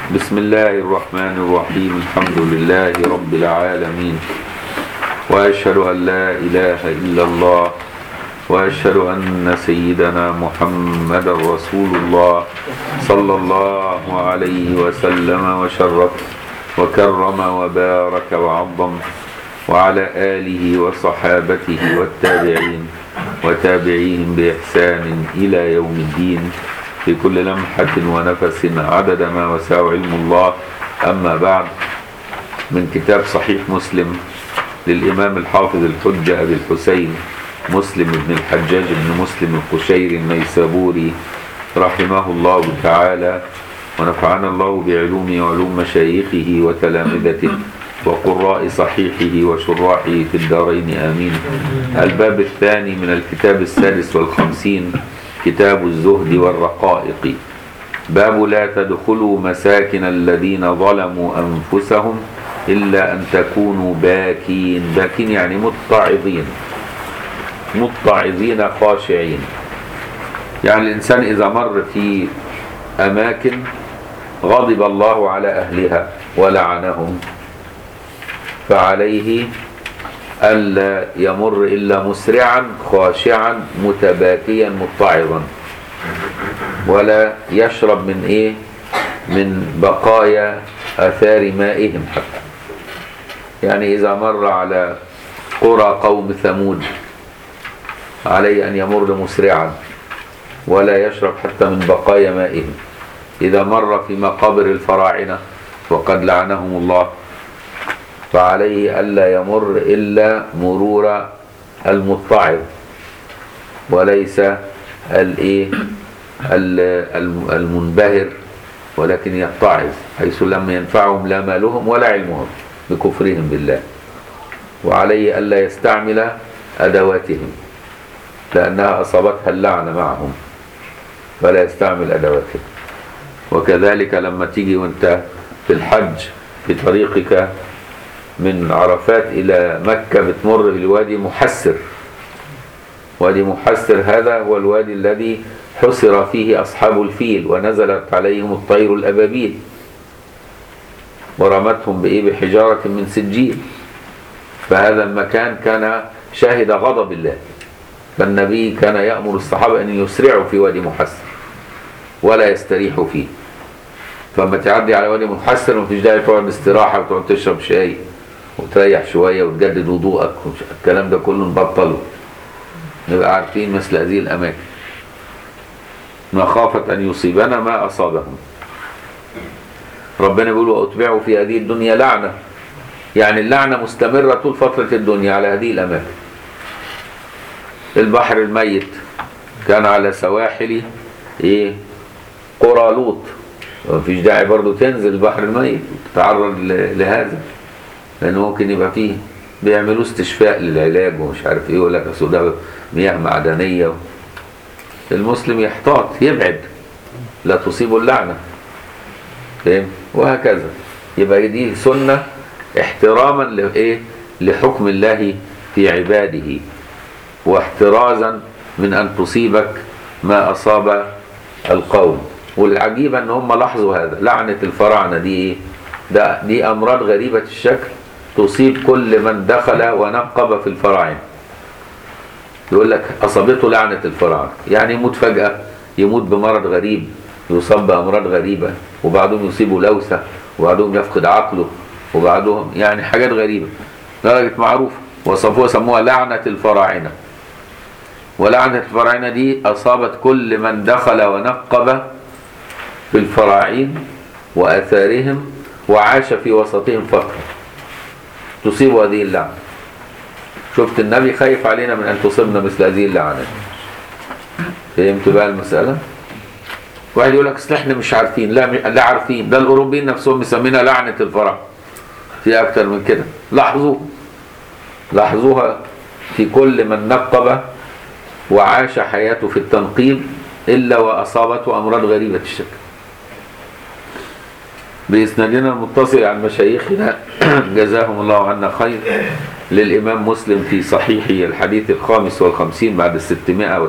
بسم الله الرحمن الرحيم. الحمد لله رب العالمين، وأشهد أن لا إله إلا الله، وأشهد أن سيدنا محمد رسول الله صلى الله عليه وسلم وشرف وكرم وبارك وعظم، وعلى آله وصحابته والتابعين وتابعيهم بإحسان إلى يوم الدين في كل لمحة ونفس عدد ما وسع علم الله. أما بعد، من كتاب صحيح مسلم للإمام الحافظ الحجة أبي الحسين مسلم بن الحجاج بن مسلم القشيري النيسابوري رحمه الله تعالى، ونفعنا الله بعلومه وعلوم مشايخه وتلامذته وقراء صحيحه وشراحه في الدارين آمين. الباب الثاني من الكتاب 56، كتاب الزهد والرقائق. باب لا تدخلوا مساكن الذين ظلموا أنفسهم إلا أن تكونوا باكين. باكين يعني متعظين خاشعين. يعني الإنسان إذا مر في أماكن غضب الله على أهلها ولعنهم، فعليه ألا يمر إلا مسرعا خاشعا متباكيا متعظا، ولا يشرب من بقايا آثار مائهم حتى. يعني إذا مر على قرى قوم ثمود عليه أن يمر مسرعا ولا يشرب حتى من بقايا مائهم. إذا مر في مقابر الفراعنة وقد لعنهم الله، فعليه ألا يمر إلا مرور المتعظ وليس المنبهر، ولكن يتعظ، حيث لم ينفعهم لا مالهم ولا علمهم بكفرهم بالله. وعليه ألا يستعمل أدواتهم لأنها أصابتها اللعنة معهم، فلا يستعمل أدواتهم. وكذلك لما تيجي وانت في الحج في طريقك من عرفات إلى مكة بتمر بالوادي محسر. وادي محسر هذا هو الوادي الذي حسر فيه أصحاب الفيل ونزلت عليهم الطير الأبابيل ورمتهم بحجارة من سجيل. فهذا المكان كان شاهد غضب الله، فالنبي كان يأمر الصحابة أن يسرعوا في وادي محسر ولا يستريحوا فيه. فلما تعدي على وادي محسر ما فيش داعي تقعد استراحة وتقعد تشرب شاي وتريح شوية وتجدد وضوءك، الكلام ده كله نبطله. نبقى عارفين مثل هذه الأماكن مخافة أن يصيبنا ما أصابهم. ربنا يقول وأتبعوا في هذه الدنيا لعنة، يعني اللعنة مستمرة طول فترة الدنيا على هذه الأماكن. البحر الميت كان على سواحل قرى لوط، مفيش داعي برضو تنزل البحر الميت وتتعرض لهذا، لأنه ممكن يبقى فيه بيعملوا استشفاء للعلاج ومش عارف يقول لك أصل ده مياه معدنية. المسلم يحتاط يبعد لا تصيبه اللعنة، فاهم؟ وهكذا. يبقى دي سنة احتراما لحكم الله في عباده، واحترازا من أن تصيبك ما أصاب القوم. والعجيب أن هم لاحظوا هذا. لعنة الفراعنة دي أمراض غريبة الشكل تصيب كل من دخل ونقب في الفراعنة. يقول لك أصابته لعنة الفراعنة، يعني يموت فجأة، يموت بمرض غريب، يصاب بأمراض غريبة، وبعضهم يصيبه لوثة، وبعضهم يفقد عقله، وبعضهم يعني حاجات غريبة درجة معروفة، وصفوها سموها لعنة الفراعنة. ولعنة الفراعنة دي أصابت كل من دخل ونقب في الفراعين وآثارهم وعاش في وسطهم فترة تصيب هذه اللعنة. شفت النبي خايف علينا من أن تصيبنا مثل هذه اللعنة. فهمت بقى المسألة؟ واحد يقول لك اصل احنا مش عارفين. لا عارفين، ده الأوروبيين نفسهم مسمينها لعنة الفراعنة. في أكتر من كده. لاحظوها في كل من نقب وعاش حياته في التنقيب إلا وأصابته أمراض غريبة الشكل. بإسنادنا المتصل عن مشايخنا جزاهم الله عنا خير للإمام مسلم في صحيحه الحديث 55 بعد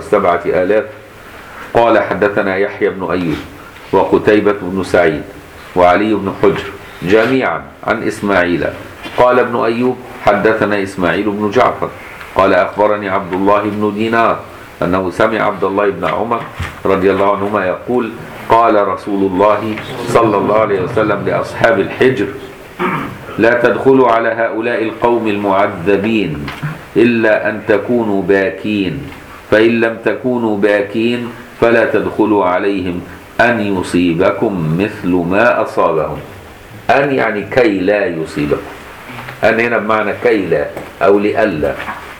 607,000 قال حدثنا يحيى بن أيوب وقتيبة بن سعيد وعلي بن حجر جميعا عن إسماعيل قال ابن أيوب حدثنا إسماعيل بن جعفر قال أخبرني عبد الله بن دينار أنه سمع عبد الله بن عمر رضي الله عنهما يقول قال رسول الله صلى الله عليه وسلم لأصحاب الحجر لا تدخلوا على هؤلاء القوم المعذبين إلا أن تكونوا باكين، فإن لم تكونوا باكين فلا تدخلوا عليهم أن يصيبكم مثل ما أصابهم. أن يعني كي لا يصيبكم، أن هنا بمعنى كي لا أو لألا،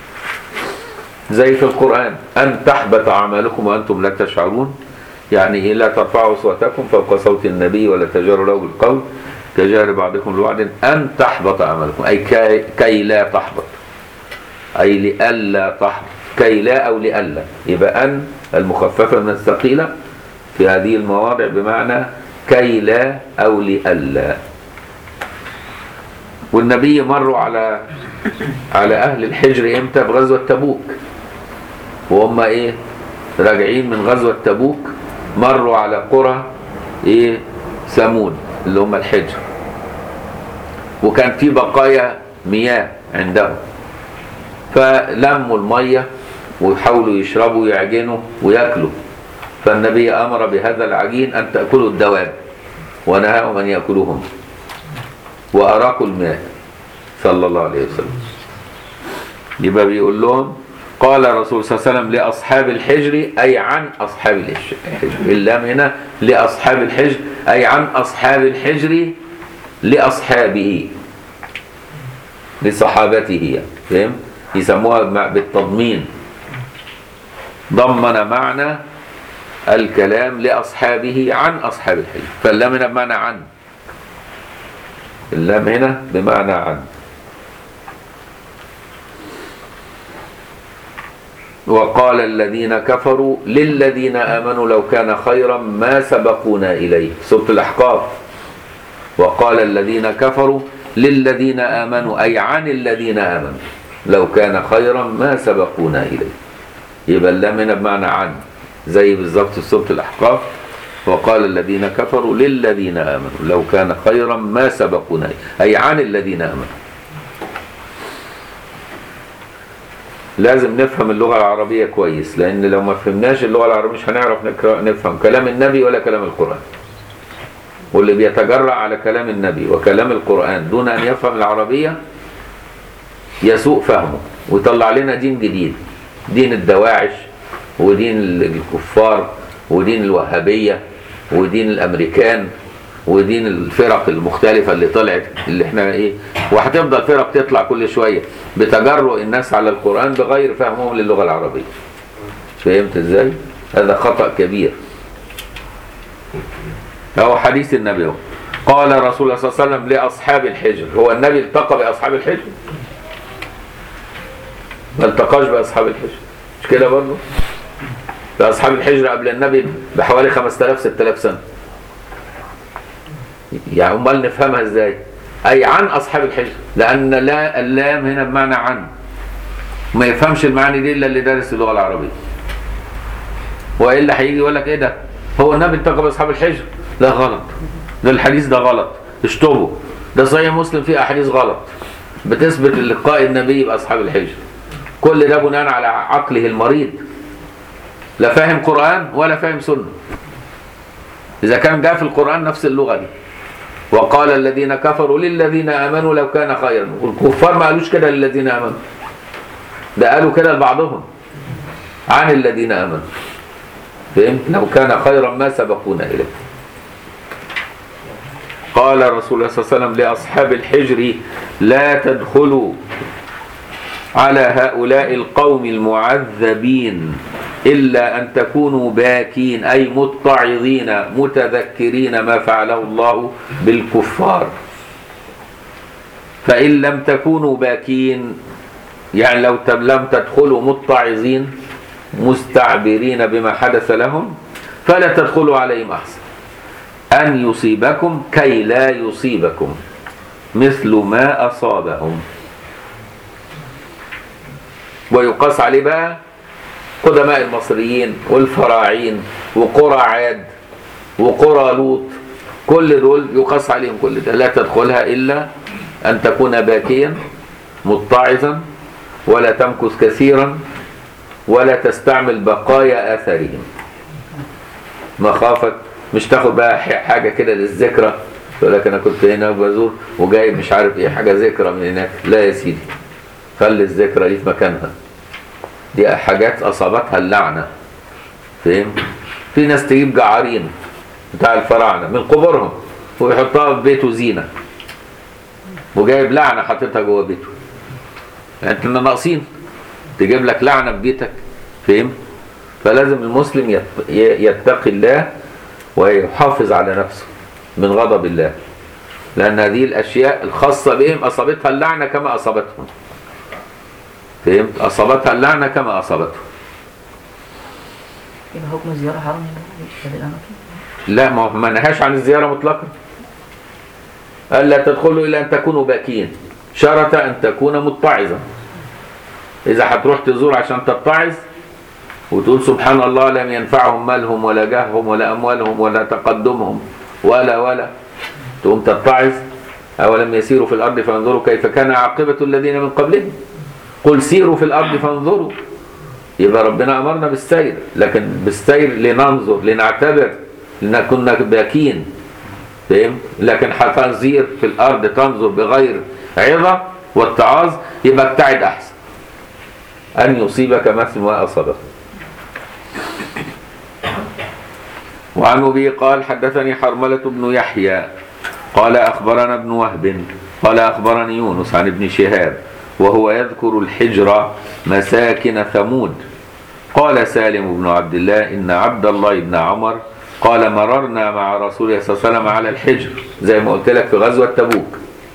زي في القرآن أن تحبط أعمالكم وأنتم لا تشعرون، يعني لا ترفعوا أصواتكم فوق صوت النبي ولا تجهروا له بالقول كجهر بعضكم لبعض أن تحبط أعمالكم، أي كي لا تحبط، أي لألا تحبط، كي لا أو لألا. يبقى أن المخففة من الثقيلة في هذه المواضع بمعنى كي لا أو لألا. والنبي مروا على أهل الحجر إمتى؟ بغزوة تبوك، وهم إيه راجعين من غزوة تبوك مروا على قرى إيه ثمود اللي هم الحجر، وكان في بقايا مياه عندهم، فلموا المية ويحاولوا يشربوا ويعجنوا ويأكلوا، فالنبي أمر بهذا العجين أن تأكلوا الدواب ونهاهم أن يأكلوهم وأراقوا الماء صلى الله عليه وسلم. يبقى بيقول لهم قال الرسول صلى الله عليه وسلم لأصحاب الحجر أي عن أصحاب الحجر، اللام هنا لأصحاب الحجر أي عن أصحاب الحجر لأصحابه لصحابته، فهم؟ يسموها بالتضمين، ضمن معنى الكلام لأصحابه عن أصحاب الحجر، فاللام هنا بمعنى عن، اللام هنا بمعنى عن. وقال الذين كفروا للذين آمنوا لو كان خيرا ما سبقونا إليه، سورة الأحقاف. وقال الذين كفروا للذين آمنوا أي عن الذين آمنوا لو كان خيرا ما سبقونا إليه، يبقى اللام هنا بمعنى عن، زي بالظبط سورة الأحقاف. وقال الذين كفروا للذين آمنوا لو كان خيرا ما سبقونا أي عن الذين آمنوا. لازم نفهم اللغة العربية كويس، لأن لو ما فهمناش اللغة العربية مش هنعرف نفهم كلام النبي ولا كلام القرآن. واللي بيتجرأ على كلام النبي وكلام القرآن دون أن يفهم العربية يسوء فهمه ويطلع لنا دين جديد، دين الدواعش ودين الكفار ودين الوهابية ودين الأمريكان ودين الفرق المختلفة اللي طلعت، اللي احنا ايه، وهتفضل فرق تطلع كل شوية بتجرؤ الناس على القرآن بغير فهمهم للغة العربية. فهمت ازاي؟ هذا خطأ كبير. هو حديث النبي هو. قال رسول الله صلى الله عليه وسلم لأصحاب الحجر، هو النبي التقى بأصحاب الحجر؟ ما التقاش بأصحاب الحجر، مش كده برضه؟ أصحاب الحجر قبل النبي بحوالي 5000 6000 سنة. يعني امال نفهمها ازاي؟ أي عن أصحاب الحجر، لأن لا اللام هنا بمعنى عن، ما يفهمش المعاني دي إلا اللي دارس اللغة العربية. وإلا هيجي يقول لك إيه ده؟ هو النبي التقى بأصحاب الحجر؟ لا غلط، ده الحديث ده غلط، اشطبوا، ده صحيح مسلم فيه أحاديث غلط بتثبت لقاء النبي بأصحاب الحجر. كل ده بناء على عقله المريض، لا فاهم قرآن ولا فاهم سنة. إذا كان جاء في القرآن نفس اللغة دي، وقال الذين كفروا للذين آمنوا لو كان خيرا، والكفار ما قالوش كده للذين آمنوا، ده قالوا كده لبعضهم عن الذين آمنوا، فهمت؟ لو كان خيرا ما سبقونا إليه. قال الرسول صلى الله عليه وسلم لأصحاب الحجر لا تدخلوا على هؤلاء القوم المعذبين إلا أن تكونوا باكين أي متعظين متذكرين ما فعله الله بالكفار. فإن لم تكونوا باكين يعني لو لم تدخلوا متعظين مستعبرين بما حدث لهم فلا تدخلوا عليهم أحسن أن يصيبكم كي لا يصيبكم مثل ما أصابهم. ويقاس عليه بقى قدماء المصريين والفراعين وقرى عاد وقرى لوط، كل دول يقاس عليهم كل ده. لا تدخلها إلا أن تكون باكيا متعظا، ولا تمكث كثيرا، ولا تستعمل بقايا آثارهم، مخافة مش تاخد بقى حاجة كده للذكرى، يقول لك أنا كنت هنا بزور وجايب مش عارف إيه حاجة ذكرى من هناك. لا يا سيدي، خلي الذكرى دي في مكانها، دي حاجات أصابتها اللعنة. فاهم؟ في ناس تجيب جعارين بتاع الفراعنة من قبورهم ويحطها في بيته زينة، وجايب لعنة حاططها جوه بيته. يعني انت ناقصين تجيب لك لعنة في بيتك. فاهم؟ فلازم المسلم يتقي الله ويحافظ على نفسه من غضب الله، لأن هذه الأشياء الخاصة بهم أصابتها اللعنة كما أصابتهم. فهمت؟ أصابتها اللعنة كما أصابتهم. يبقى حكم الزيارة حرام في هذه الأماكن؟ لا، ما نهاش عن الزيارة مطلقا. ألا تدخلوا إلا أن تكونوا باكين، شرط أن تكون متعظا. إذا هتروح تزور عشان تتعظ وتقول سبحان الله لم ينفعهم مالهم ولا جاههم ولا أموالهم ولا تقدمهم ولا تقوم تتعظ. أولم يسيروا في الأرض فانظروا كيف كان عاقبة الذين من قبلهم قل سيروا في الأرض فانظروا. يبقى ربنا أمرنا بالسير، لكن بالسير لننظر لنعتبر لنكون باكين. فهم؟ لكن هتنظير في الأرض تنظر بغير عظة والتعاظ، يبقى ابتعد أحسن أن يصيبك مثل ما أصابه. وعن أبي قال حدثني حرملة بن يحيى قال أخبرنا ابن وهب قال أخبرني يونس عن ابن شهاب وهو يذكر الحجر مساكن ثمود. قال سالم بن عبد الله إن عبد الله بن عمر قال مررنا مع رسول الله صلى الله عليه وسلم على الحجر، زي ما قلت لك في غزوة تبوك،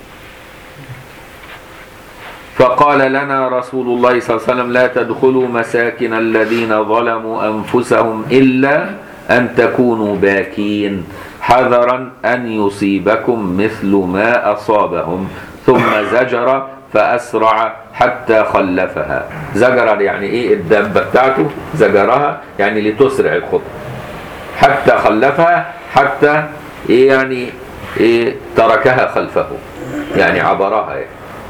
فقال لنا رسول الله صلى الله عليه وسلم لا تدخلوا مساكن الذين ظلموا أنفسهم إلا أن تكونوا باكين حذرا أن يصيبكم مثل ما أصابهم، ثم زجر فأسرع حتى خلفها. زجر يعني إيه؟ الدابة بتاعته زجرها يعني لتسرع الخطوة، حتى خلفها حتى إيه يعني إيه؟ تركها خلفه يعني عبرها يعني.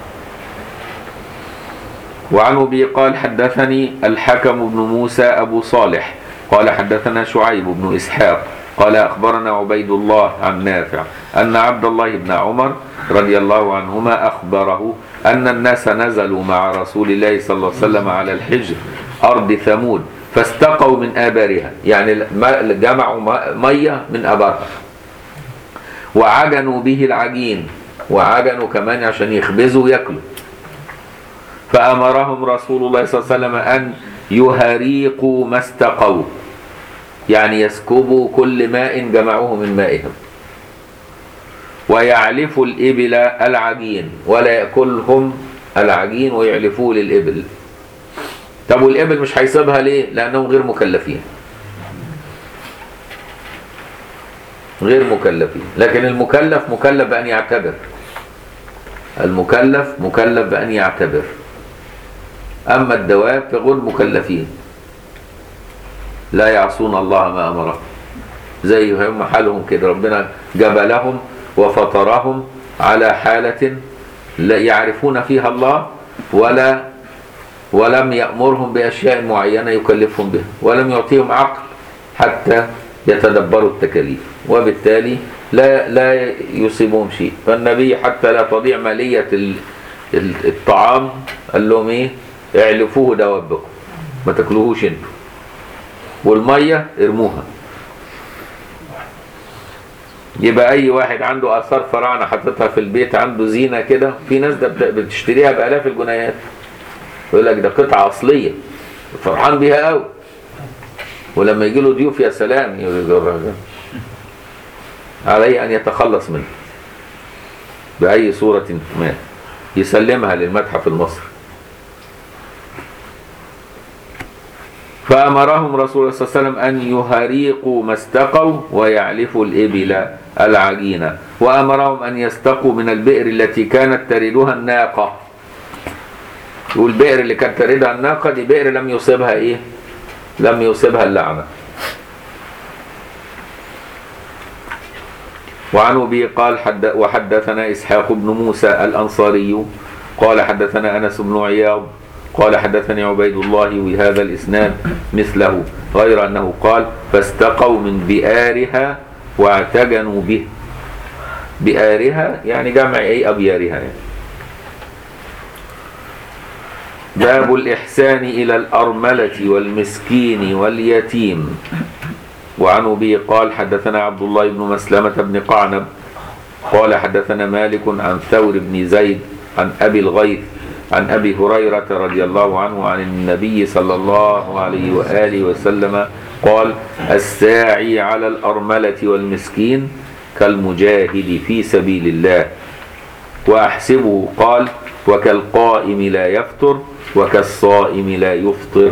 وعن أبي قال حدثني الحكم بن موسى أبو صالح قال حدثنا شعيب بن إسحاق قال أخبرنا عبيد الله عن نافع أن عبد الله بن عمر رضي الله عنهما أخبره أن الناس نزلوا مع رسول الله صلى الله عليه وسلم على الحجر أرض ثمود فاستقوا من آبارها، يعني جمعوا مية من آبارها، وعجنوا به العجين، وعجنوا كمان عشان يخبزوا ويأكلوا. فأمرهم رسول الله صلى الله عليه وسلم أن يهريقوا ما استقوا، يعني يسكبوا كل ماء جمعوه من مائهم، ويعلفوا الإبل العجين ولا يأكلهم العجين ويعلفوه للإبل. طب والإبل مش هيسيبها ليه؟ لأنهم غير مكلفين، غير مكلفين. لكن المكلف مكلف بأن يعتبر، المكلف مكلف بأن يعتبر، أما الدواب فغير مكلفين لا يعصون الله ما أمرهم، زي هم حالهم كده. ربنا جبلهم وفطرهم على حالة لا يعرفون فيها الله ولم يأمرهم بأشياء معينة يكلفهم بها، ولم يعطيهم عقل حتى يتدبروا التكاليف، وبالتالي لا يصيبهم شيء. فالنبي حتى لا تضيع مالية الطعام قال لهم ايه؟ اعلفوه دوابكم، ما تاكلوهوش انتوا، والمية ارموها. يبقى اي واحد عنده اثار فراعنه حاططها في البيت، عنده زينه كده، في ناس ده بتشتريها بالاف الجنيهات، يقول لك ده قطعه اصليه فرحان بيها قوي، ولما يجي له ضيوف يا سلام يقول عليه ان يتخلص منها باي صوره ما، يسلمها للمتحف المصري. فأمرهم رسول الله صلى الله عليه وسلم أن يهريقوا ما استقوا ويعلفوا الإبل العجينة، وأمرهم أن يستقوا من البئر التي كانت تردها الناقة. والبئر اللي كانت تردها الناقة دي بئر لم يصيبها إيه؟ لم يصيبها اللعنة. وعن أبي قال وحدثنا إسحاق بن موسى الأنصاري قال حدثنا أنس بن عياض قال حدثني عبيد الله بهذا الإسناد مثله غير أنه قال فاستقوا من بئارها واعتجنوا به. بئارها يعني جمع أي أبيارها يعني. باب الإحسان إلى الأرملة والمسكين واليتيم. وعن أبي قال حدثنا عبد الله بن مسلمة بن قعنب قال حدثنا مالك عن ثور بن زيد عن أبي الغيث عن أبي هريرة رضي الله عنه عن النبي صلى الله عليه وآله وسلم قال الساعي على الأرملة والمسكين كالمجاهد في سبيل الله. وأحسبه قال وكالقائم لا يفطر وكالصائم لا يفطر.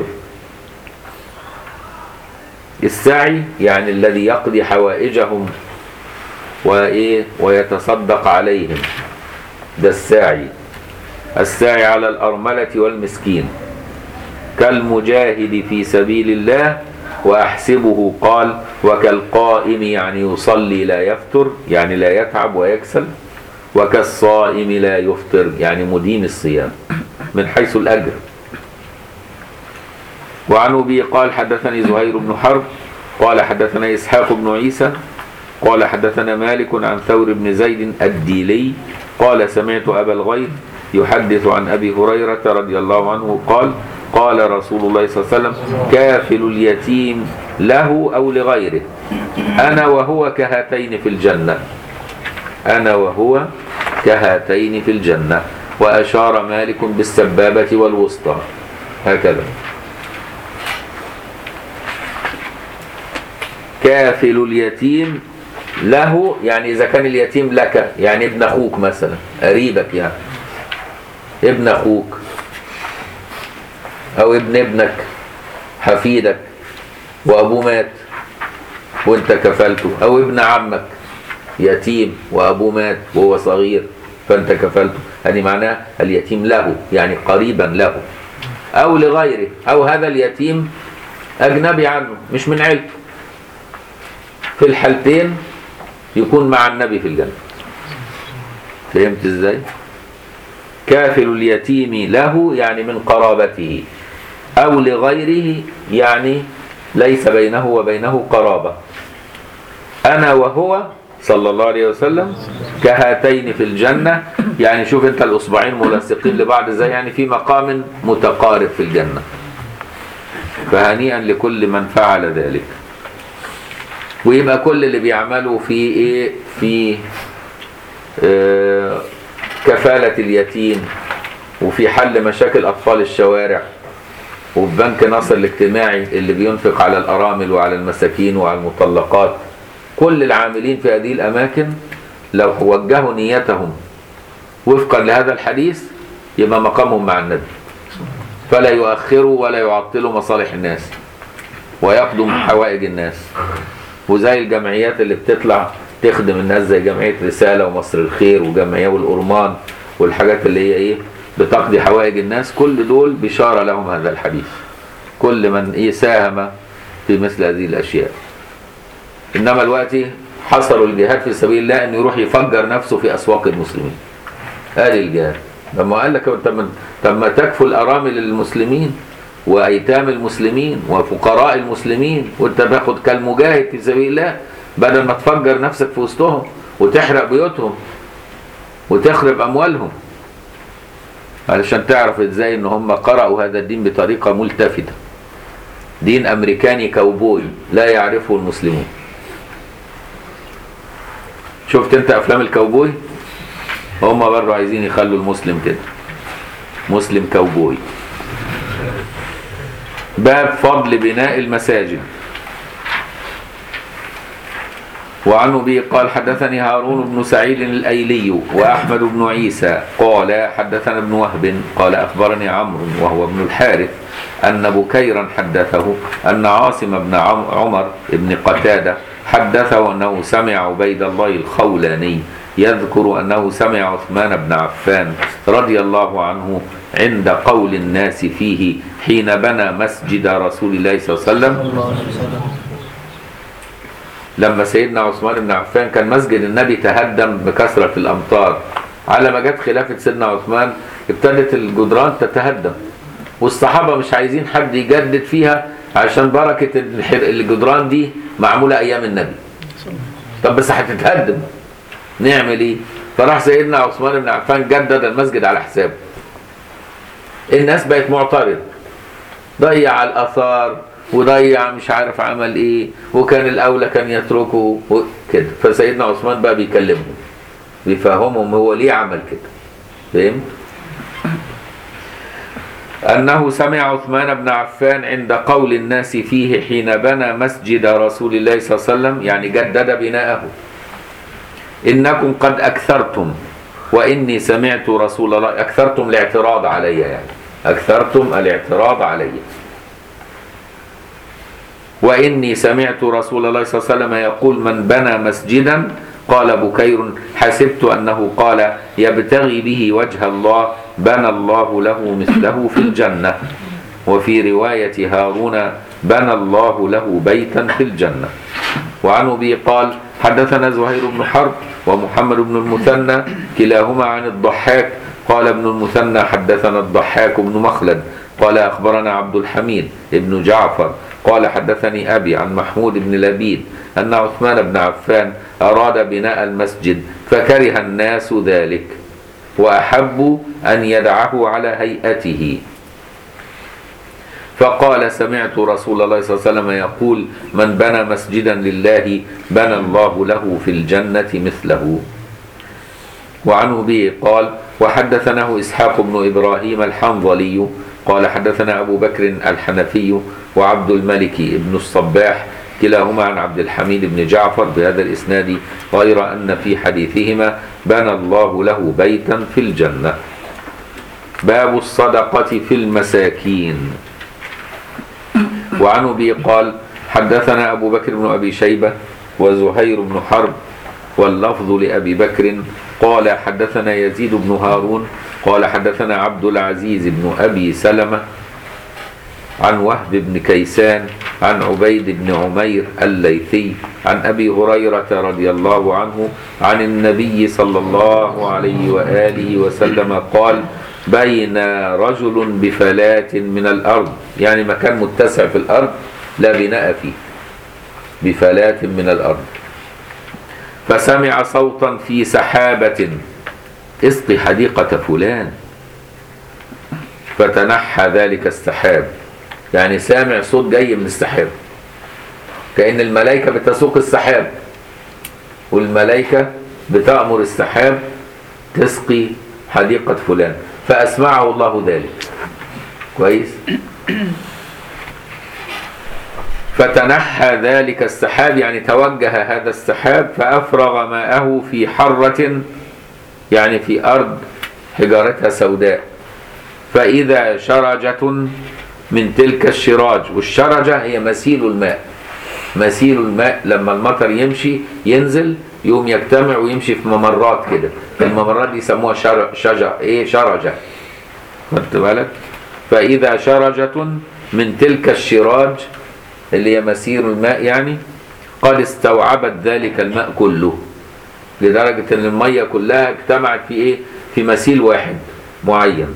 السعي يعني الذي يقضي حوائجهم ويتصدق عليهم، ده الساعي. الساعي على الأرملة والمسكين كالمجاهد في سبيل الله. وأحسبه قال وكالقائم يعني يصلي لا يفطر يعني لا يتعب ويكسل، وكالصائم لا يفطر يعني مديم الصيام من حيث الأجر. وعن أبي قال حدثني زهير بن حرب قال حدثنا إسحاق بن عيسى قال حدثنا مالك عن ثور بن زيد الديلي قال سمعت أبا الغيث يحدث عن أبي هريرة رضي الله عنه قال قال رسول الله صلى الله عليه وسلم كافل اليتيم له أو لغيره أنا وهو كهاتين في الجنة. أنا وهو كهاتين في الجنة. وأشار مالك بالسبابة والوسطى هكذا. كافل اليتيم له يعني إذا كان اليتيم لك يعني ابن أخوك مثلا قريبك يعني ابن أخوك أو ابن ابنك حفيدك وأبوه مات وانت كفلته، أو ابن عمك يتيم وأبوه مات وهو صغير فانت كفلته. هذه معناه اليتيم له يعني قريبا له، أو لغيره، أو هذا اليتيم أجنبي عنه مش من عيلته. في الحالتين يكون مع النبي في الجنة. فهمت ازاي؟ كافل اليتيم له يعني من قرابته، أو لغيره يعني ليس بينه وبينه قرابة. أنا وهو صلى الله عليه وسلم كهاتين في الجنة يعني شوف انت الأصبعين ملصقين لبعض ازاي، يعني في مقام متقارب في الجنة. فهنيئا لكل من فعل ذلك. ويبقى كل اللي بيعملوا في في كفالة اليتيم وفي حل مشاكل أطفال الشوارع وفي بنك ناصر الاجتماعي اللي بينفق على الأرامل وعلى المساكين وعلى المطلقات، كل العاملين في هذه الأماكن لو وجهوا نيتهم وفقا لهذا الحديث يبقى مقامهم مع النبي، فلا يؤخروا ولا يعطلوا مصالح الناس ويقضوا حوائج الناس. وزي الجمعيات اللي بتطلع تخدم الناس زي جمعية رسالة ومصر الخير وجمعية والأرمان والحاجات اللي هي بتقضي حوائج الناس، كل دول بشارة لهم هذا الحديث، كل من ساهم في مثل هذه الأشياء. إنما الوقت حصروا الجهاد في سبيل الله أن يروح يفجر نفسه في أسواق المسلمين. قال الجهاد لما قال لك تم تكفل أرامل المسلمين وأيتام المسلمين وفقراء المسلمين وانت تاخد كالمجاهد في سبيل الله، بدل ما تفجر نفسك في وسطهم وتحرق بيوتهم وتخرب أموالهم. علشان تعرف ازاي ان هم قرأوا هذا الدين بطريقة ملتفتة، دين أمريكاني كاوبوي لا يعرفه المسلمون. شفت انت أفلام الكاوبوي؟ هم برضه عايزين يخلوا المسلم كده، مسلم كاوبوي. باب فضل بناء المساجد. وعن أبي قال حدثني هارون بن سعيد الأيلي وأحمد بن عيسى قال حدثنا ابن وهب قال أخبرني عمرو وهو ابن الحارث أن بكيرا حدثه أن عاصم بن عمر بن قتادة حدثه أنه سمع عبيد الله الخولاني يذكر أنه سمع عثمان بن عفان رضي الله عنه عند قول الناس فيه حين بنى مسجد رسول الله صلى الله عليه وسلم لما سيدنا عثمان بن عفان كان مسجد النبي تهدم بكثرة الأمطار، على ما جت خلافة سيدنا عثمان ابتدت الجدران تتهدم، والصحابة مش عايزين حد يجدد فيها عشان بركة الجدران دي معمولة أيام النبي. طب بس هتتهدم نعمل إيه؟ فراح سيدنا عثمان بن عفان جدد المسجد على حسابه. الناس بقت معترضة، ضيع الآثار وضيع مش عارف عمل إيه، وكان الأولى كان يتركه كده. فسيدنا عثمان بقى بيكلمهم بيفهمهم هو ليه عمل كده. فهمت؟ أنه سمع عثمان بن عفان عند قول الناس فيه حين بنى مسجد رسول الله صلى الله عليه وسلم، يعني جدد بناءه: إنكم قد أكثرتم وإني سمعت رسول الله. أكثرتم الاعتراض علي، يعني أكثرتم الاعتراض علي. وإني سمعت رسول الله صلى الله عليه وسلم يقول: من بنى مسجدا، قال بكير: حسبت أنه قال يبتغي به وجه الله بنى الله له مثله في الجنة. وفي رواية هارون: بنى الله له بيتا في الجنة. وعن أبي قال: حدثنا زهير بن حرب ومحمد بن المثنى كلاهما عن الضحاك قال ابن المثنى: حدثنا الضحاك بن مخلد قال أخبرنا عبد الحميد بن جعفر قال حدثني أبي عن محمود بن لبيد أن عثمان بن عفان أراد بناء المسجد فكره الناس ذلك وأحبوا أن يدعه على هيئته، فقال: سمعت رسول الله صلى الله عليه وسلم يقول: من بنى مسجدا لله بنى الله له في الجنة مثله. وعنه به قال: وحدثناه إسحاق بن إبراهيم الحنظلي قال حدثنا أبو بكر الحنفي وعبد الملك بن الصباح كلاهما عن عبد الحميد بن جعفر بهذا الإسناد، غير أن في حديثهما بنى الله له بيتا في الجنة. باب الصدقة في المساكين. وعن أبي قال: حدثنا أبو بكر بن أبي شيبة وزهير بن حرب واللفظ لأبي بكر قال حدثنا يزيد بن هارون قال حدثنا عبد العزيز بن أبي سلمة عن وهب بن كيسان عن عبيد بن عمير الليثي عن أبي هريرة رضي الله عنه عن النبي صلى الله عليه وآله وسلم قال: بين رجل بفلاة من الأرض، يعني مكان متسع في الأرض لا بناء فيه، بفلاة من الأرض، فسمع صوتا في سحابة: اسق حديقة فلان. فتنحى ذلك السحاب، يعني سامع صوت جاي من السحاب، كأن الملائكة بتسوق السحاب، والملائكة بتأمر السحاب تسقي حديقة فلان، فأسمعه الله ذلك. كويس؟ فتنحى ذلك السحاب، يعني توجه هذا السحاب فأفرغ ماءه في حرة، يعني في أرض حجارتها سوداء، فإذا شرجة من تلك الشراج، والشرجة هي مسيل الماء، مسيل الماء لما المطر يمشي ينزل يوم يجتمع ويمشي في ممرات كده، الممرات دي يسموها شرجة. خدت بالك؟ فإذا شرجة من تلك الشراج اللي هي مسير الماء، يعني قد استوعبت ذلك الماء كله، لدرجة ان المية كلها اجتمعت في ايه؟ في مسيل واحد معين.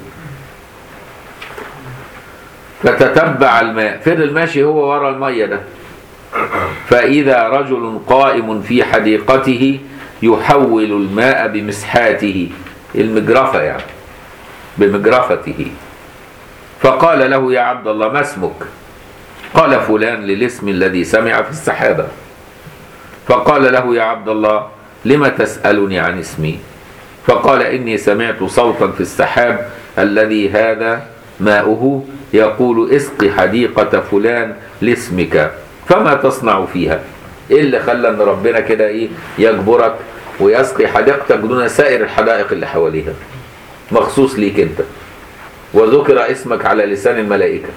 فتتبع الماء، فضل ماشي هو ورا المية ده، فإذا رجل قائم في حديقته يحول الماء بمسحاته، المجرفة يعني، بمجرفته، فقال له: يا عبد الله ما اسمك؟ قال: فلان، للاسم الذي سمع في السحابة. فقال له: يا عبد الله لم تسألني عن اسمي؟ فقال: إني سمعت صوتا في السحاب الذي هذا ماؤه يقول: اسق حديقة فلان لاسمك، فما تصنع فيها؟ إيه اللي خلى أن ربنا كده إيه يجبرك ويسقي حديقتك دون سائر الحدائق اللي حواليها، مخصوص ليك أنت، وذكر اسمك على لسان الملائكة؟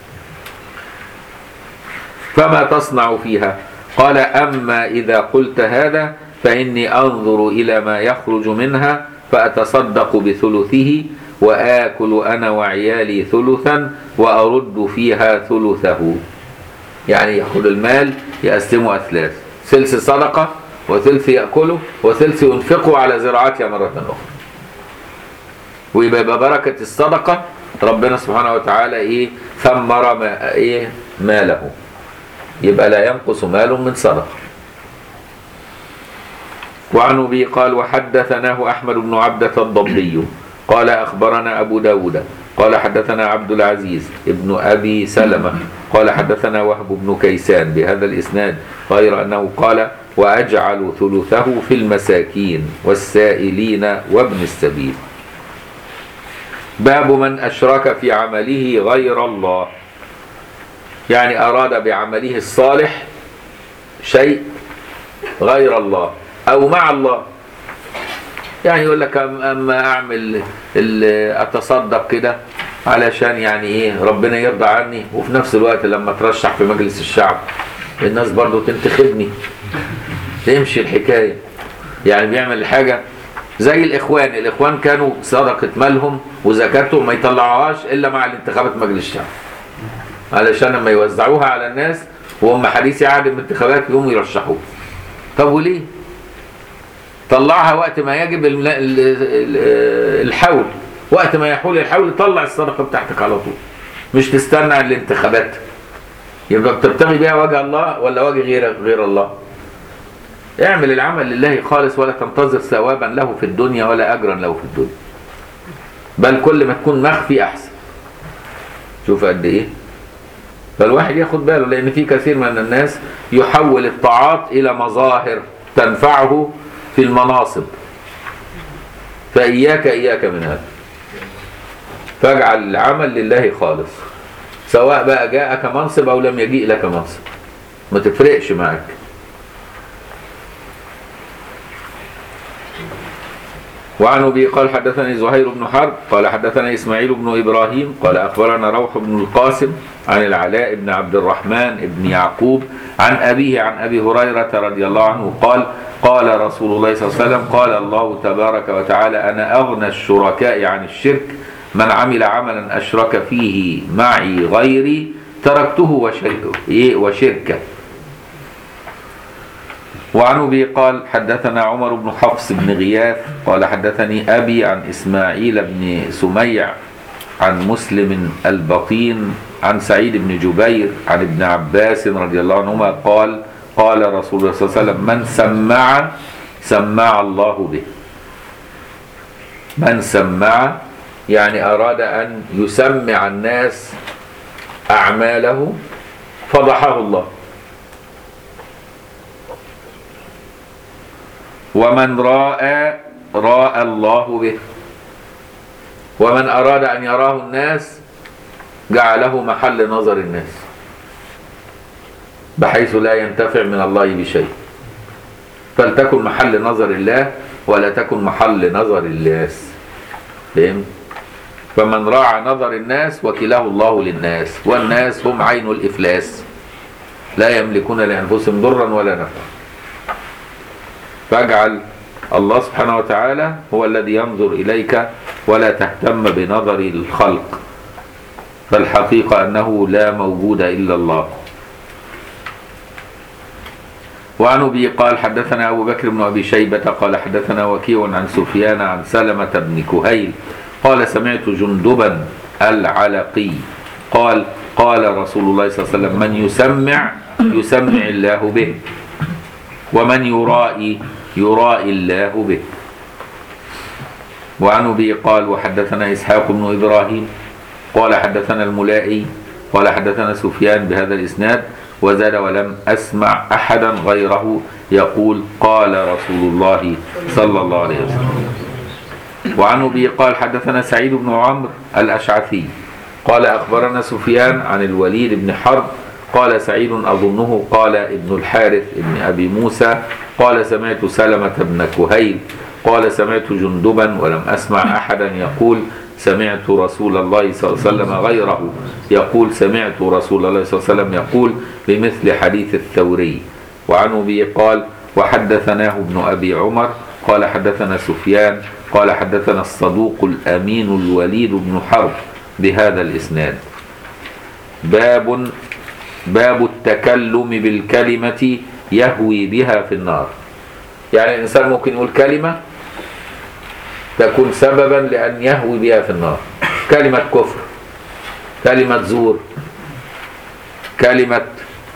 فما تصنع فيها؟ قال: أما إذا قلت هذا فإني أنظر إلى ما يخرج منها فأتصدق بثلثه، وآكل أنا وعيالي ثلثا وأرد فيها ثلثه، يعني يأخذ المال يقسمه أثلاث، ثلث صدقة وثلث يأكله وثلث ينفقه على زراعتها مرة أخرى. ويبقى بركة الصدقة ربنا سبحانه وتعالى إيه ثمر ماله، يبقى لا ينقص مال من صدقة. وعن أبي قال وحدثناه أحمد بن عبدة الضبي قال أخبرنا أبو داود قال حدثنا عبد العزيز ابن أبي سلمة قال حدثنا وهب بن كيسان بهذا الإسناد غير أنه قال وأجعل ثلثه في المساكين والسائلين وابن السبيل. باب من أشرك في عمله غير الله، يعني أراد بعمله الصالح شيء غير الله أو مع الله. يعني يقول لك أما أعمل أتصدق كده علشان يعني إيه ربنا يرضى عني، وفي نفس الوقت لما ترشح في مجلس الشعب الناس برضو تنتخبني، تمشي الحكاية. يعني بيعمل الحاجة زي الإخوان كانوا صدقة مالهم وزكاتهم ما يطلعوهاش إلا مع الانتخابات مجلس الشعب، علشان لما يوزعوها على الناس وهم حديثي عهد بالانتخابات يقوموا يرشحوه. طب وليه؟ طلعها وقت ما يجب الحول، وقت ما يحول الحول طلع الصدقة بتاعتك على طول، مش تستنى الانتخابات. يبقى بتبتغي بيها وجه الله ولا وجه غير الله؟ اعمل العمل لله خالص ولا تنتظر ثوابا له في الدنيا ولا أجرا له في الدنيا، بل كل ما تكون مخفي أحسن. شوف قد إيه. فالواحد ياخد باله، لأن في كثير من الناس يحول الطاعات إلى مظاهر تنفعه في المناصب، فإياك من هذا. فاجعل العمل لله خالص، سواء بقى جاءك منصب أو لم يجيء لك منصب، ما تفرقش معك. وعن أبي قال حدثني زهير بن حرب قال حدثنا إسماعيل بن إبراهيم قال أخبرنا روح بن القاسم عن العلاء بن عبد الرحمن بن يعقوب عن أبيه عن أبي هريرة رضي الله عنه قال قال رسول الله صلى الله عليه وسلم قال الله تبارك وتعالى أنا أغنى الشركاء عن الشرك من عمل عملا أشرك فيه معي غيري تركته وشركه. وعن أبي قال حدثنا عمر بن حفص بن غياث قال حدثني أبي عن إسماعيل بن سميع عن مسلم البطين عن سعيد بن جبير عن ابن عباس رضي الله عنهما قال قال رسول الله صلى الله عليه وسلم من سمع الله به. من سمع يعني أراد أن يسمع الناس أعماله فضحه الله. ومن راى الله به. ومن أراد أن يراه الناس جعله محل نظر الناس بحيث لا ينتفع من الله بشيء. فلتكن محل نظر الله ولا تكن محل نظر الناس. فهمت؟ فمن راعى نظر الناس وكله الله للناس، والناس هم عين الإفلاس لا يملكون لأنفسهم ضرا ولا نفعا. فاجعل الله سبحانه وتعالى هو الذي ينظر إليك ولا تهتم بنظر الخلق، فالحقيقة أنه لا موجود إلا الله. وعن أبي قال حدثنا أبو بكر بن أبي شيبة قال حدثنا وكيع عن سفيان عن سلمة بن كهيل قال سمعت جندبا العلقي قال قال رسول الله صلى الله عليه وسلم من يسمع الله به، ومن يرائي الله به. وعن أبي قال وحدثنا إسحاق بن إبراهيم قال حدثنا الملائي قال حدثنا سفيان بهذا الإسناد وزاد ولم أسمع أحدا غيره يقول قال رسول الله صلى الله عليه وسلم. وعن أبي قال حدثنا سعيد بن عمرو الأشعثي قال أخبرنا سفيان عن الوليد بن حرب قال سعيد أظنه قال ابن الحارث ابن أبي موسى قال سمعت سلمة بن كهيل قال سمعت جندبا ولم أسمع أحدا يقول سمعت رسول الله صلى الله عليه وسلم غيره يقول سمعت رسول الله صلى الله عليه وسلم يقول بمثل حديث الثوري. وعن أبي قال وحدثناه ابن أبي عمر قال حدثنا سفيان قال حدثنا الصدوق الأمين الوليد بن حرب بهذا الإسناد. باب التكلم بالكلمة يهوي بها في النار. يعني الإنسان ممكن يقول كلمة تكون سببا لأن يهوي بها في النار، كلمة كفر، كلمة زور، كلمة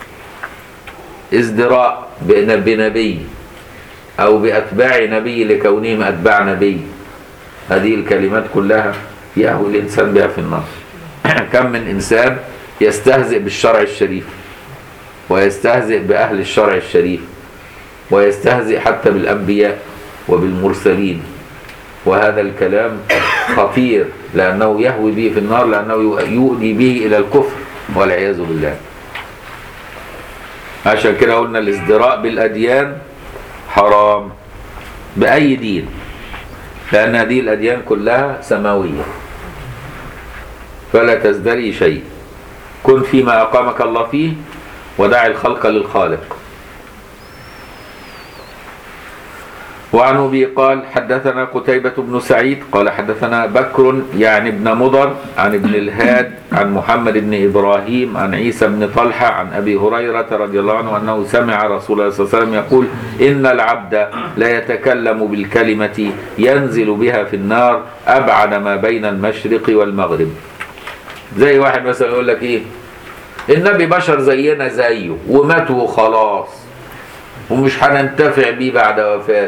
ازدراء بنبي أو بأتباع نبي لكونهم أتباع نبي. هذه الكلمات كلها يهوي الإنسان بها في النار. كم من إنسان يستهزئ بالشرع الشريف، ويستهزئ بأهل الشرع الشريف، ويستهزئ حتى بالأنبياء وبالمرسلين، وهذا الكلام خطير لأنه يهوي به في النار، لأنه يؤدي به إلى الكفر والعياذ بالله. عشان كده قلنا الازدراء بالأديان حرام، بأي دين، لأن هذه الأديان كلها سماوية، فلا تزدري شيء، كن فيما أقامك الله فيه ودع الخلق للخالق. وعن أبي قال حدثنا قتيبة بن سعيد قال حدثنا بكر يعني ابن مضر عن ابن الهاد عن محمد بن إبراهيم عن عيسى بن طلحة عن أبي هريرة رضي الله عنه أنه سمع رسول الله صلى الله عليه وسلم يقول إن العبد لا يتكلم بالكلمة ينزل بها في النار أبعد ما بين المشرق والمغرب. زي واحد مثلا يقول لك إيه، النبي بشر زينا زيه ومات وخلاص ومش هننتفع بيه بعد وفاته.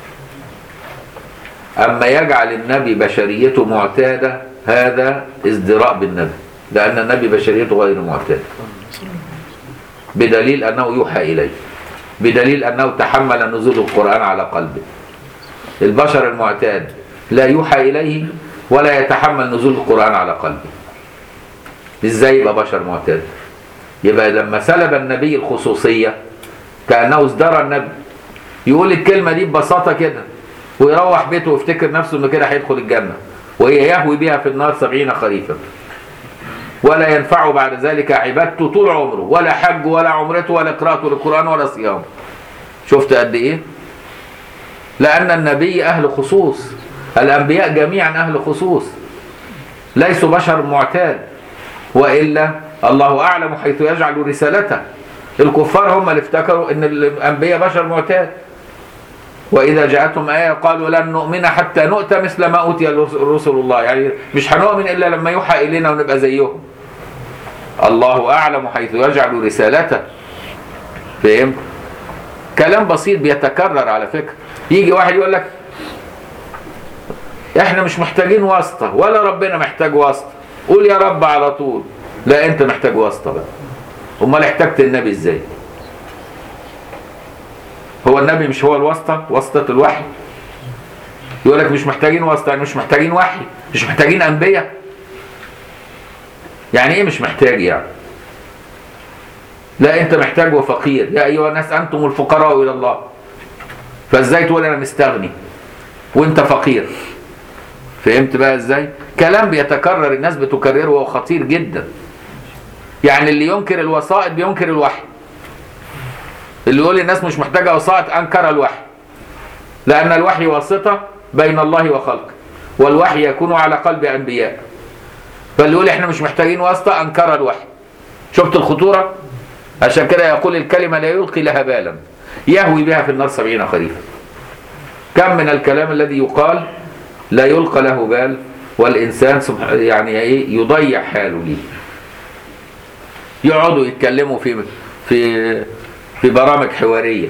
أما يجعل النبي بشريته معتادة هذا ازدراء بالنبي، لأن النبي بشريته غير معتادة، بدليل أنه يوحى إليه، بدليل أنه تحمل نزول القرآن على قلبه. البشر المعتاد لا يوحى إليه ولا يتحمل نزول القرآن على قلبه. إزاي يبقى بشر معتاد؟ يبقى لما سلب النبي الخصوصية كأنه ازدرى النبي، يقول الكلمة دي ببساطة كده ويروح بيته ويفتكر نفسه انه كده هيدخل الجنة، وهي يهوي بها في النار 70 خريفا، ولا ينفعه بعد ذلك عبادته طول عمره، ولا حج ولا عمرته ولا قراءته للقرآن ولا صيام. شفت قد ايه؟ لأن النبي أهل خصوص، الأنبياء جميعا أهل خصوص، ليسوا بشر معتاد، وإلا الله أعلم حيث يجعل رسالته. الكفار هم اللي افتكروا ان الأنبياء بشر معتاد، وإذا جاءتهم آية قالوا لن نؤمن حتى نؤتى مثل ما أوتي رسل الله، يعني مش هنؤمن إلا لما يوحى إلينا ونبقى زيهم. الله أعلم حيث يجعل رسالته. فهم؟ كلام بسيط بيتكرر على فكرة. يجي واحد يقول لك احنا مش محتاجين واسطة ولا ربنا محتاج واسطة، قول يا رب على طول. لا، انت محتاج واسطة بقى. امال احتجت النبي ازاي؟ هو النبي مش هو الواسطة، واسطة الوحي؟ يقول لك مش محتاجين واسطة، يعني مش محتاجين وحي، مش محتاجين أنبياء. يعني ايه مش محتاج يعني؟ لا، انت محتاج وفقير. يا ايها الناس انتم الفقراء الى الله. فازاي تقول انا مستغني وانت فقير؟ فهمت بقى ازاي؟ كلام بيتكرر الناس بتكرره وهو خطير جدا. يعني اللي ينكر الوسائط بينكر الوحي، اللي يقول الناس مش محتاجة وسائط أنكر الوحي، لأن الوحي واسطة بين الله وخلقه، والوحي يكون على قلب أنبياء. فاللي يقول احنا مش محتاجين واسطة أنكر الوحي. شفت الخطورة؟ عشان كده يقول الكلمة لا يلقي لها بالا يهوي بها في النار 70 خريفا. كم من الكلام الذي يقال لا يلقى له بال، والإنسان يعني ايه يضيع حاله ليه. يقعدوا يتكلموا في برامج حوارية.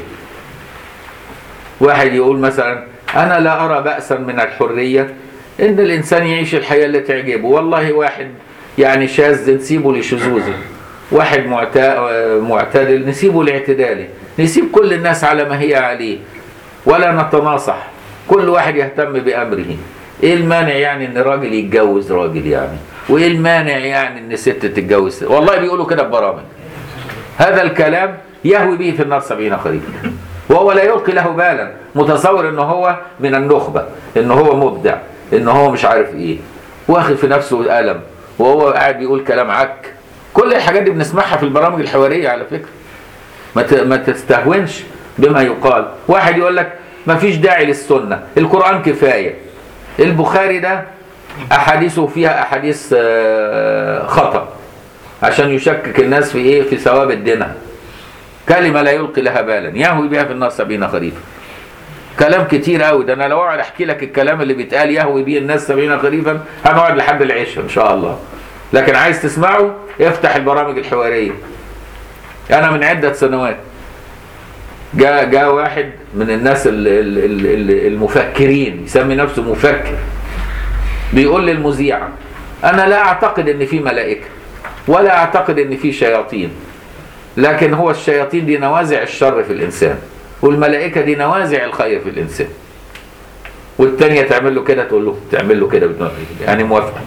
واحد يقول مثلا أنا لا أرى بأسا من الحرية إن الإنسان يعيش الحياة اللي تعجبه. والله واحد يعني شاذ نسيبه لشذوذه، واحد معتدل نسيبه لاعتداله، نسيب كل الناس على ما هي عليه ولا نتناصح، كل واحد يهتم بأمره. إيه المانع يعني إن راجل يتجوز راجل يعني؟ وإيه المانع يعني إن ست تتجوز؟ والله بيقولوا كده ببرامج. هذا الكلام يهوي به في النار 70 خريفا، وهو لا يلقي له بالا، متصور إنه هو من النخبة، إنه هو مبدع، إنه هو مش عارف إيه، واخد في نفسه القلم وهو قاعد بيقول كلام عك. كل الحاجات دي بنسمعها في البرامج الحوارية على فكرة. ما تستهونش بما يقال. واحد يقول لك ما فيش داعي للسنة، القرآن كفاية. البخاري ده أحاديثه فيها أحاديث خطأ عشان يشكك الناس في إيه؟ في ثواب الدينها. كلمة لا يلقي لها بالا يهوي بها في النار 70 خريفا. كلام كتير قوي ده، انا لو اقعد احكي لك الكلام اللي بيتقال يهوي بيه الناس 70 خريفا هنقعد لحد العشاء ان شاء الله. لكن عايز تسمعه افتح البرامج الحوارية. انا من عدة سنوات جاء واحد من الناس المفكرين يسمي نفسه مفكر، بيقول للمذيعة انا لا اعتقد ان في ملائكة ولا اعتقد ان في شياطين، لكن هو الشياطين دي نوازع الشر في الانسان والملائكة دي نوازع الخير في الانسان. والتانية تعمل له كده تقول له تعمل له كده يعني موافقة.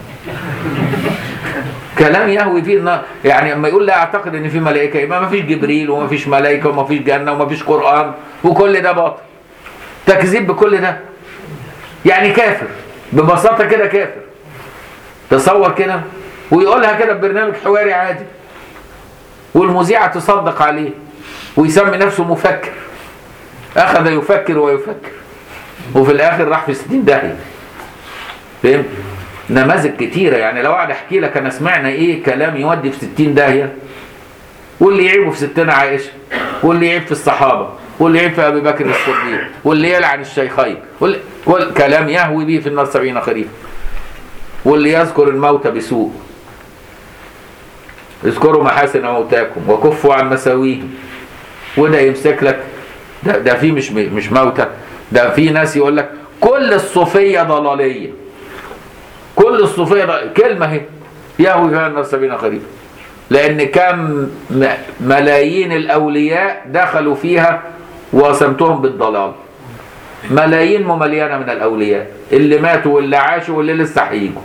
كلام يهوي فيه النار. يعني اما يقول لا اعتقد ان في ملائكة يبقى ما فيش جبريل وما فيش ملائكة وما فيش جنة وما فيش قرآن وكل ده باطل، تكذيب بكل ده، يعني كافر ببساطة كده، كافر. تصور كده ويقولها كده ببرنامج حواري عادي والمذيعة تصدق عليه ويسمي نفسه مفكر. أخذ يفكر ويفكر وفي الآخر راح في 60 داهية. فهمت؟ نماذج كتيرة. يعني لو قاعد أحكي لك أنا سمعنا إيه كلام يودي في 60 داهية، واللي يعيبه في ستنا عائشة، واللي يعيب في الصحابة، واللي يعيب في أبي بكر الصديق، واللي يلعن الشيخين، كلام يهوي به في النار 70 خريفا. واللي يذكر الموت بسوء، اذكروا محاسن موتاكم وكفوا عن مساويهم. وده يمسك لك ده فيه مش موتى، ده في ناس يقول لك كل الصوفية ضلالية، كل الصوفية كلمة هي يهوي فيها النار 70 خريفا، لأن كم ملايين الأولياء دخلوا فيها وسمتهم بالضلال. ملايين ممليانة من الأولياء اللي ماتوا واللي عاشوا واللي لسه هيجوا.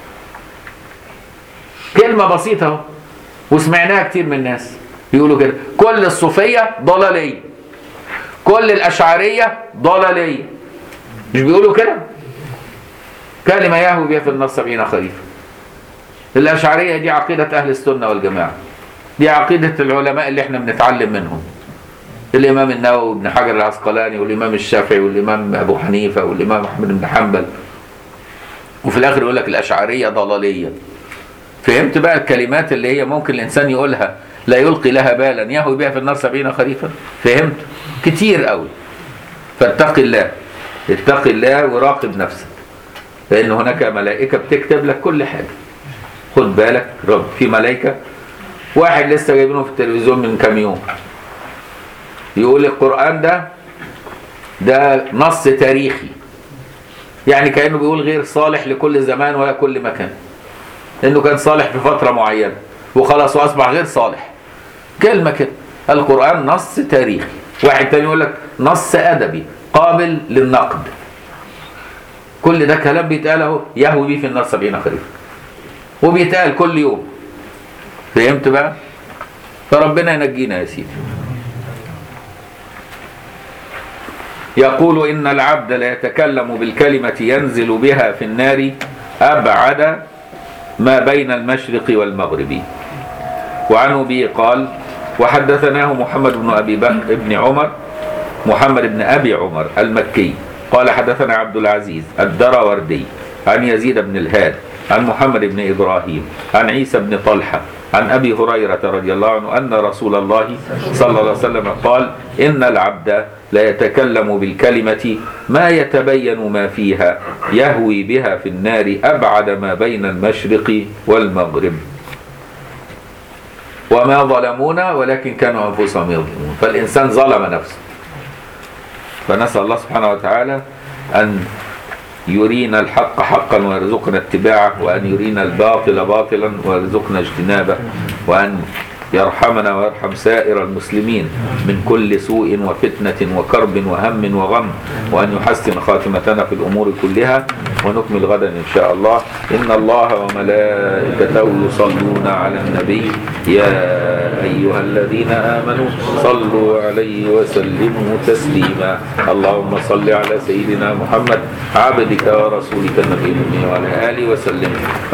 كلمة بسيطة وسمعناها كتير من الناس يقولوا كده كل الصوفية ضلالية، كل الأشعرية ضلالية، مش بيقولوا كده؟ كلمة يهوي بها في النار 70 خريفا. الأشعرية دي عقيدة أهل السنة والجماعة، دي عقيدة العلماء اللي احنا بنتعلم منهم، الإمام النووي وابن حجر العسقلاني والإمام الشافعي والإمام أبو حنيفة والإمام أحمد بن حنبل. وفي الآخر يقول لك الأشعرية ضلالية. فهمت بقى الكلمات اللي هي ممكن الإنسان يقولها لا يلقي لها بالا يهوي بها في النار 70 خريفا؟ فهمت؟ كتير قوي. فاتق الله، اتق الله وراقب نفسك، لأن هناك ملائكة بتكتب لك كل حاجة. خد بالك رب، في ملائكة. واحد لسه جايبينه في التلفزيون من كام يوم يقول القرآن ده نص تاريخي، يعني كأنه بيقول غير صالح لكل زمان ولا كل مكان، انه كان صالح في فترة معينة وخلاص واصبح غير صالح. كلمة كده، القرآن نص تاريخي. واحد تاني يقول لك نص أدبي قابل للنقد. كل ده كلام بيتقال اهو يهوي بيه في النار 70 خريفا، وبيتقال كل يوم. فهمت بقى؟ فربنا ينجينا يا سيدي. يقول إن العبد لا يتكلم بالكلمة ينزل بها في النار أبعد ما بين المشرق والمغرب. وعن أبي قال وحدثناه محمد بن أبي بكر بن عمر، محمد بن أبي عمر المكي قال حدثنا عبد العزيز الدراوردي عن يزيد بن الهاد عن محمد بن إبراهيم عن عيسى بن طلحة عن أبي هريرة رضي الله عنه أن رسول الله صلى الله عليه وسلم قال إن العبد لا يتكلم بالكلمة ما يتبين ما فيها يهوي بها في النار أبعد ما بين المشرق والمغرب. وما ظلمونا ولكن كانوا أنفسهم يظلمون. فالإنسان ظلم نفسه. فنسأل الله سبحانه وتعالى أن يرينا الحق حقا ويرزقنا اتباعه، وأن يرينا الباطل باطلا ويرزقنا اجتنابه، وأن يرحمنا ويرحم سائر المسلمين من كل سوء وفتنة وكرب وهم وغم، وأن يحسن خاتمتنا في الأمور كلها. ونكمل غدا إن شاء الله. إن الله وملائكته يصلون على النبي يا أيها الذين آمنوا صلوا عليه وسلموا تسليما. اللهم صل على سيدنا محمد عبدك ورسولك النبي وعلى آله وسلم.